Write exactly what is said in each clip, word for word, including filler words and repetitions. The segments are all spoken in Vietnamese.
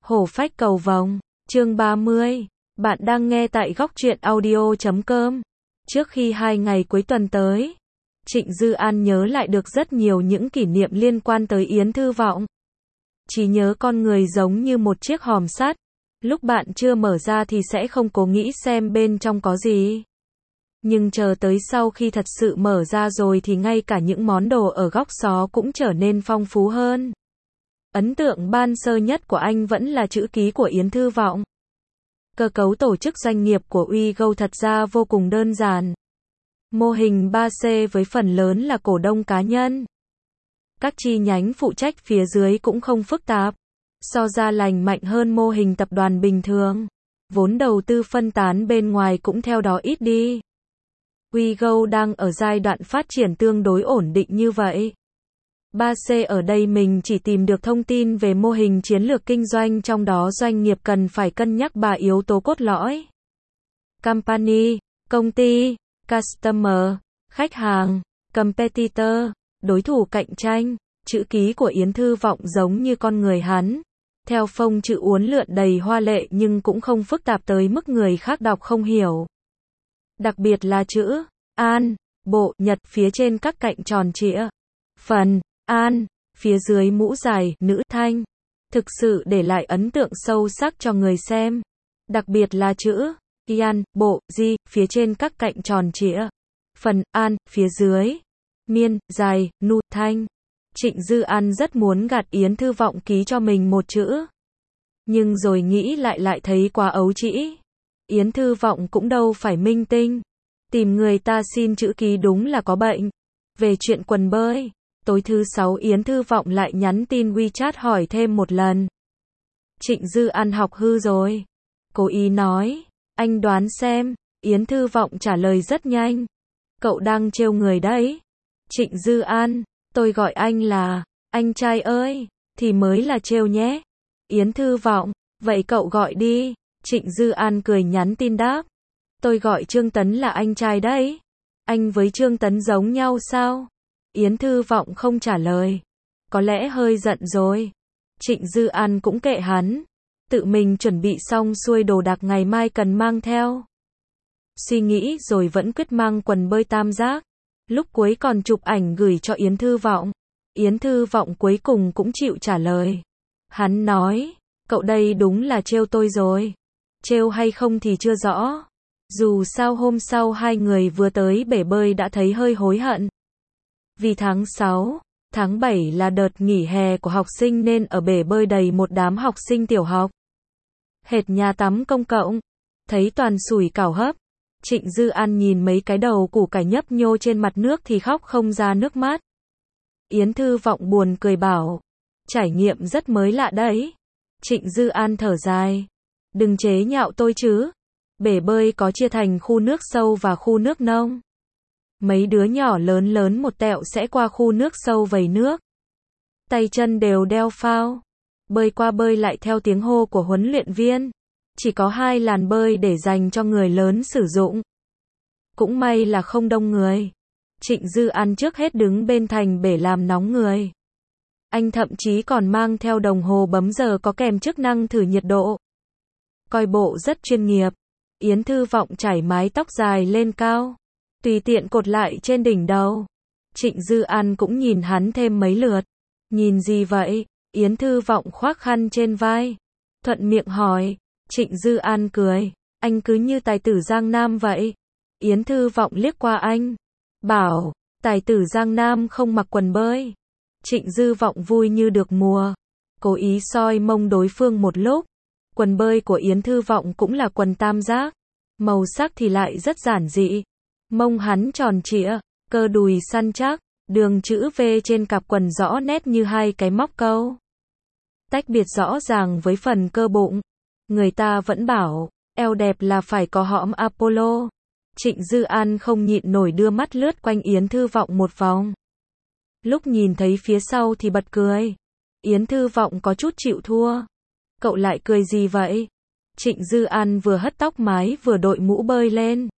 Hổ phách cầu vồng, chương ba mươi. Bạn đang nghe tại góc truyện audio chấm com. Trước khi hai ngày cuối tuần tới, Trịnh Dư An nhớ lại được rất nhiều những kỷ niệm liên quan tới Yến Thư Vọng. Chỉ nhớ con người giống như một chiếc hòm sắt, lúc bạn chưa mở ra thì sẽ không cố nghĩ xem bên trong có gì. Nhưng chờ tới sau khi thật sự mở ra rồi thì ngay cả những món đồ ở góc xó cũng trở nên phong phú hơn. Ấn tượng ban sơ nhất của anh vẫn là chữ ký của Yến Thư Vọng. Cơ cấu tổ chức doanh nghiệp của WeGo thật ra vô cùng đơn giản. Mô hình ba C với phần lớn là cổ đông cá nhân. Các chi nhánh phụ trách phía dưới cũng không phức tạp. So ra lành mạnh hơn mô hình tập đoàn bình thường. Vốn đầu tư phân tán bên ngoài cũng theo đó ít đi. WeGo đang ở giai đoạn phát triển tương đối ổn định như vậy. ba C ở đây mình chỉ tìm được thông tin về mô hình chiến lược kinh doanh, trong đó doanh nghiệp cần phải cân nhắc ba yếu tố cốt lõi. Company, công ty, customer, khách hàng, competitor, đối thủ cạnh tranh. Chữ ký của Yến Thư Vọng giống như con người hắn. Theo phông chữ uốn lượn đầy hoa lệ nhưng cũng không phức tạp tới mức người khác đọc không hiểu. Đặc biệt là chữ An, bộ, nhật phía trên các cạnh tròn trịa. Phần An, phía dưới mũ dài, nữ thanh. Thực sự để lại ấn tượng sâu sắc cho người xem. Đặc biệt là chữ Yan, bộ, di, phía trên các cạnh tròn trịa. Phần An, phía dưới. Miên, dài, nu, thanh. Trịnh Dư An rất muốn gạt Yến Thư Vọng ký cho mình một chữ. Nhưng rồi nghĩ lại lại thấy quá ấu trĩ. Yến Thư Vọng cũng đâu phải minh tinh. Tìm người ta xin chữ ký đúng là có bệnh. Về chuyện quần bơi. Tối thứ sáu Yến Thư Vọng lại nhắn tin WeChat hỏi thêm một lần. Trịnh Dư An học hư rồi. Cố ý nói. Anh đoán xem. Yến Thư Vọng trả lời rất nhanh. Cậu đang trêu người đấy. Trịnh Dư An. Tôi gọi anh là anh trai ơi. Thì mới là trêu nhé. Yến Thư Vọng. Vậy cậu gọi đi. Trịnh Dư An cười nhắn tin đáp. Tôi gọi Trương Tấn là anh trai đấy. Anh với Trương Tấn giống nhau sao? Yến Thư Vọng không trả lời. Có lẽ hơi giận rồi. Trịnh Dư An cũng kệ hắn. Tự mình chuẩn bị xong xuôi đồ đạc ngày mai cần mang theo. Suy nghĩ rồi vẫn quyết mang quần bơi tam giác. Lúc cuối còn chụp ảnh gửi cho Yến Thư Vọng. Yến Thư Vọng cuối cùng cũng chịu trả lời. Hắn nói, cậu đây đúng là trêu tôi rồi. Trêu hay không thì chưa rõ. Dù sao hôm sau hai người vừa tới bể bơi đã thấy hơi hối hận. Vì tháng sáu, tháng bảy là đợt nghỉ hè của học sinh nên ở bể bơi đầy một đám học sinh tiểu học. Hệt nhà tắm công cộng. Thấy toàn sủi cảo hấp. Trịnh Dư An nhìn mấy cái đầu củ cải nhấp nhô trên mặt nước thì khóc không ra nước mắt. Yến Thư Vọng buồn cười bảo. Trải nghiệm rất mới lạ đấy. Trịnh Dư An thở dài. Đừng chế nhạo tôi chứ. Bể bơi có chia thành khu nước sâu và khu nước nông. Mấy đứa nhỏ lớn lớn một tẹo sẽ qua khu nước sâu vẩy nước. Tay chân đều đeo phao. Bơi qua bơi lại theo tiếng hô của huấn luyện viên. Chỉ có hai làn bơi để dành cho người lớn sử dụng. Cũng may là không đông người. Trịnh Dư An trước hết đứng bên thành bể làm nóng người. Anh thậm chí còn mang theo đồng hồ bấm giờ có kèm chức năng thử nhiệt độ. Coi bộ rất chuyên nghiệp. Yến Thư Vọng chải mái tóc dài lên cao. Tùy tiện cột lại trên đỉnh đầu. Trịnh Dư An cũng nhìn hắn thêm mấy lượt. Nhìn gì vậy? Yến Thư Vọng khoác khăn trên vai. Thuận miệng hỏi. Trịnh Dư An cười. Anh cứ như tài tử Giang Nam vậy. Yến Thư Vọng liếc qua anh. Bảo, tài tử Giang Nam không mặc quần bơi. Trịnh Dư Vọng vui như được mùa. Cố ý soi mông đối phương một lúc. Quần bơi của Yến Thư Vọng cũng là quần tam giác. Màu sắc thì lại rất giản dị. Mông hắn tròn trịa, cơ đùi săn chắc, đường chữ V trên cặp quần rõ nét như hai cái móc câu. Tách biệt rõ ràng với phần cơ bụng. Người ta vẫn bảo, eo đẹp là phải có hõm Apollo. Trịnh Dư An không nhịn nổi đưa mắt lướt quanh Yến Thư Vọng một vòng. Lúc nhìn thấy phía sau thì bật cười. Yến Thư Vọng có chút chịu thua. Cậu lại cười gì vậy? Trịnh Dư An vừa hất tóc mái vừa đội mũ bơi lên.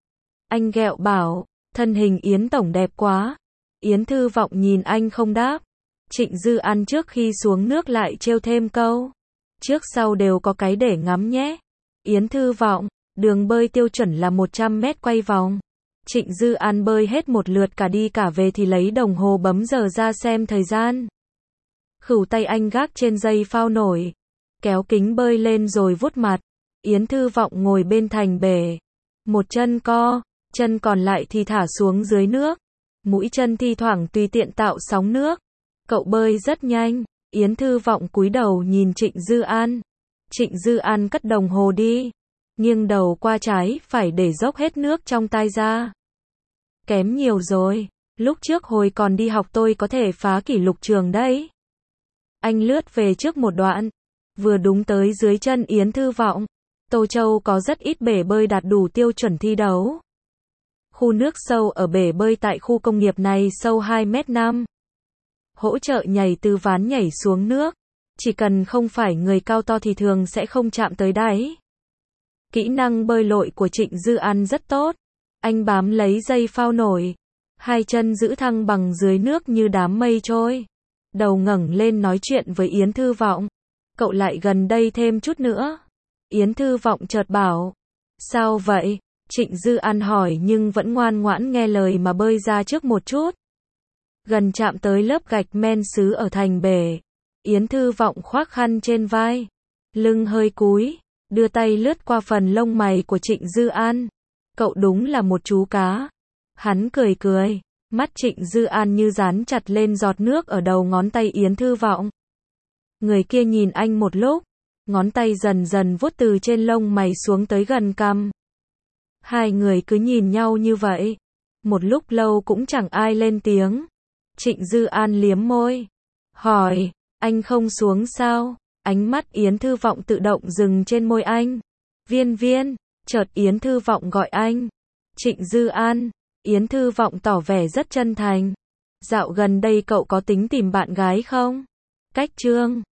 Anh ghẹo bảo, thân hình Yến tổng đẹp quá. Yến Thư Vọng nhìn anh không đáp. Trịnh Dư An trước khi xuống nước lại trêu thêm câu. Trước sau đều có cái để ngắm nhé. Yến Thư Vọng, đường bơi tiêu chuẩn là một trăm mét quay vòng. Trịnh Dư An bơi hết một lượt cả đi cả về thì lấy đồng hồ bấm giờ ra xem thời gian. Khửu tay anh gác trên dây phao nổi, kéo kính bơi lên rồi vuốt mặt. Yến Thư Vọng ngồi bên thành bể, một chân co, chân còn lại thì thả xuống dưới nước, mũi chân thi thoảng tùy tiện tạo sóng nước. Cậu bơi rất nhanh. Yến Thư Vọng cúi đầu nhìn Trịnh Dư An. Trịnh Dư An cất đồng hồ đi, nghiêng đầu qua trái phải để dốc hết nước trong tai ra. Kém nhiều rồi, lúc trước hồi còn đi học tôi có thể phá kỷ lục trường đấy. Anh lướt về trước một đoạn, vừa đúng tới dưới chân Yến Thư Vọng. Tô Châu có rất ít bể bơi đạt đủ tiêu chuẩn thi đấu. Khu nước sâu ở bể bơi tại khu công nghiệp này sâu hai mét năm. Hỗ trợ nhảy từ ván nhảy xuống nước. Chỉ cần không phải người cao to thì thường sẽ không chạm tới đáy. Kỹ năng bơi lội của Trịnh Dư An rất tốt. Anh bám lấy dây phao nổi, hai chân giữ thăng bằng dưới nước như đám mây trôi. Đầu ngẩng lên nói chuyện với Yến Thư Vọng. Cậu lại gần đây thêm chút nữa. Yến Thư Vọng chợt bảo. Sao vậy? Trịnh Dư An hỏi nhưng vẫn ngoan ngoãn nghe lời mà bơi ra trước một chút. Gần chạm tới lớp gạch men sứ ở thành bể. Yến Thư Vọng khoác khăn trên vai, lưng hơi cúi, đưa tay lướt qua phần lông mày của Trịnh Dư An. Cậu đúng là một chú cá. Hắn cười cười, mắt Trịnh Dư An như dán chặt lên giọt nước ở đầu ngón tay Yến Thư Vọng. Người kia nhìn anh một lúc, ngón tay dần dần vuốt từ trên lông mày xuống tới gần cằm. Hai người cứ nhìn nhau như vậy, một lúc lâu cũng chẳng ai lên tiếng. Trịnh Dư An liếm môi, hỏi, anh không xuống sao? Ánh mắt Yến Thư Vọng tự động dừng trên môi anh. Viên Viên, chợt Yến Thư Vọng gọi anh. Trịnh Dư An, Yến Thư Vọng tỏ vẻ rất chân thành. Dạo gần đây cậu có tính tìm bạn gái không? Cách chương